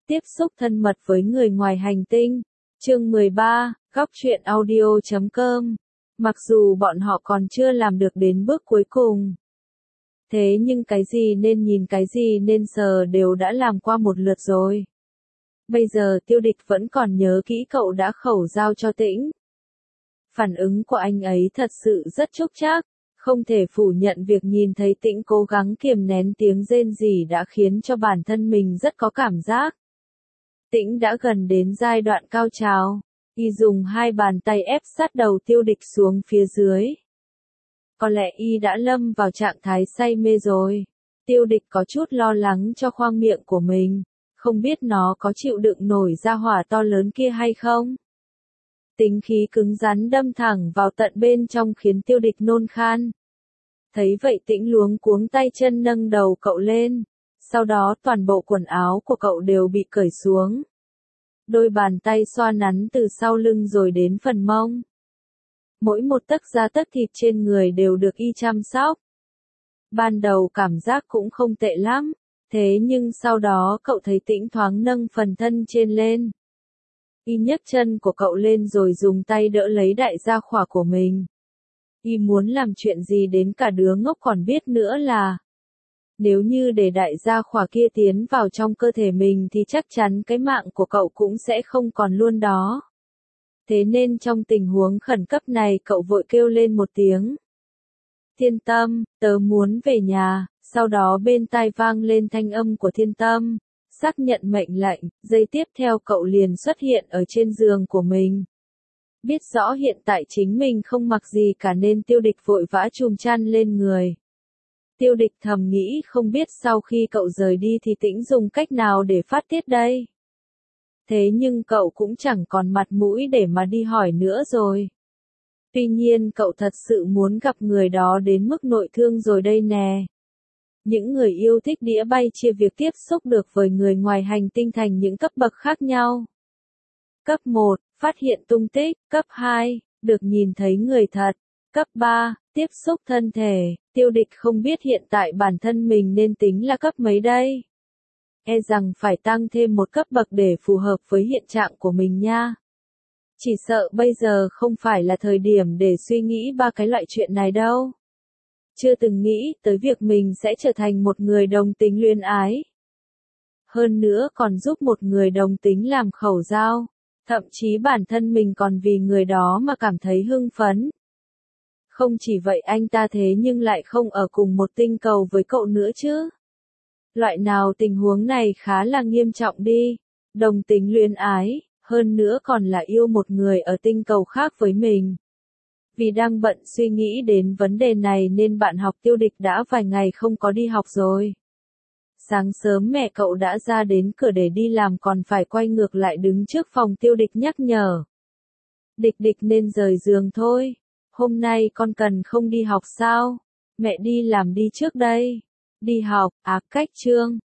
tiếp xúc thân mật với người ngoài hành tinh. Chương 13, Góc truyện audio.com. Mặc dù bọn họ còn chưa làm được đến bước cuối cùng. Thế nhưng cái gì nên nhìn cái gì nên sờ đều đã làm qua một lượt rồi. Bây giờ Tiêu Địch vẫn còn nhớ kỹ cậu đã khẩu giao cho Tĩnh. Phản ứng của anh ấy thật sự rất chúc chắc. Không thể phủ nhận việc nhìn thấy Tĩnh cố gắng kiềm nén tiếng rên rỉ đã khiến cho bản thân mình rất có cảm giác. Tĩnh đã gần đến giai đoạn cao trào. Y dùng hai bàn tay ép sát đầu Tiêu Địch xuống phía dưới. Có lẽ Y đã lâm vào trạng thái say mê rồi. Tiêu Địch có chút lo lắng cho khoang miệng của mình. Không biết nó có chịu đựng nổi ra hỏa to lớn kia hay không? Tính khí cứng rắn đâm thẳng vào tận bên trong khiến Tiêu Địch nôn khan. Thấy vậy Tĩnh luống cuống tay chân nâng đầu cậu lên. Sau đó toàn bộ quần áo của cậu đều bị cởi xuống. Đôi bàn tay xoa nắn từ sau lưng rồi đến phần mông. Mỗi một tấc da tấc thịt trên người đều được Y chăm sóc. Ban đầu cảm giác cũng không tệ lắm. Thế nhưng sau đó cậu thấy Tĩnh thoáng nâng phần thân trên lên. Y nhấc chân của cậu lên rồi dùng tay đỡ lấy đại gia khỏa của mình. Y muốn làm chuyện gì đến cả đứa ngốc còn biết nữa là. Nếu như để đại gia khỏa kia tiến vào trong cơ thể mình thì chắc chắn cái mạng của cậu cũng sẽ không còn luôn đó. Thế nên trong tình huống khẩn cấp này cậu vội kêu lên một tiếng. Thiên Tâm, tớ muốn về nhà. Sau đó bên tai vang lên thanh âm của Thiên Tâm. Xác nhận mệnh lệnh, giây tiếp theo cậu liền xuất hiện ở trên giường của mình. Biết rõ hiện tại chính mình không mặc gì cả nên Tiêu Địch vội vã chùm chăn lên người. Tiêu Địch thầm nghĩ không biết sau khi cậu rời đi thì Tĩnh dùng cách nào để phát tiết đây. Thế nhưng cậu cũng chẳng còn mặt mũi để mà đi hỏi nữa rồi. Tuy nhiên cậu thật sự muốn gặp người đó đến mức nội thương rồi đây nè. Những người yêu thích đĩa bay chia việc tiếp xúc được với người ngoài hành tinh thành những cấp bậc khác nhau. Cấp 1, phát hiện tung tích. Cấp 2, được nhìn thấy người thật. Cấp 3, tiếp xúc thân thể. Tiêu Địch không biết hiện tại bản thân mình nên tính là cấp mấy đây. E rằng phải tăng thêm một cấp bậc để phù hợp với hiện trạng của mình nha. Chỉ sợ bây giờ không phải là thời điểm để suy nghĩ ba cái loại chuyện này đâu. Chưa từng nghĩ tới việc mình sẽ trở thành một người đồng tính luyến ái. Hơn nữa còn giúp một người đồng tính làm khẩu giao. Thậm chí bản thân mình còn vì người đó mà cảm thấy hưng phấn. Không chỉ vậy anh ta thế nhưng lại không ở cùng một tinh cầu với cậu nữa chứ. Loại nào tình huống này khá là nghiêm trọng đi. Đồng tính luyến ái, hơn nữa còn là yêu một người ở tinh cầu khác với mình. Vì đang bận suy nghĩ đến vấn đề này nên bạn học Tiêu Địch đã vài ngày không có đi học rồi. Sáng sớm mẹ cậu đã ra đến cửa để đi làm còn phải quay ngược lại đứng trước phòng Tiêu Địch nhắc nhở. Địch Địch nên rời giường thôi. Hôm nay con cần không đi học sao? Mẹ đi làm đi trước đây. Đi học, cách chương.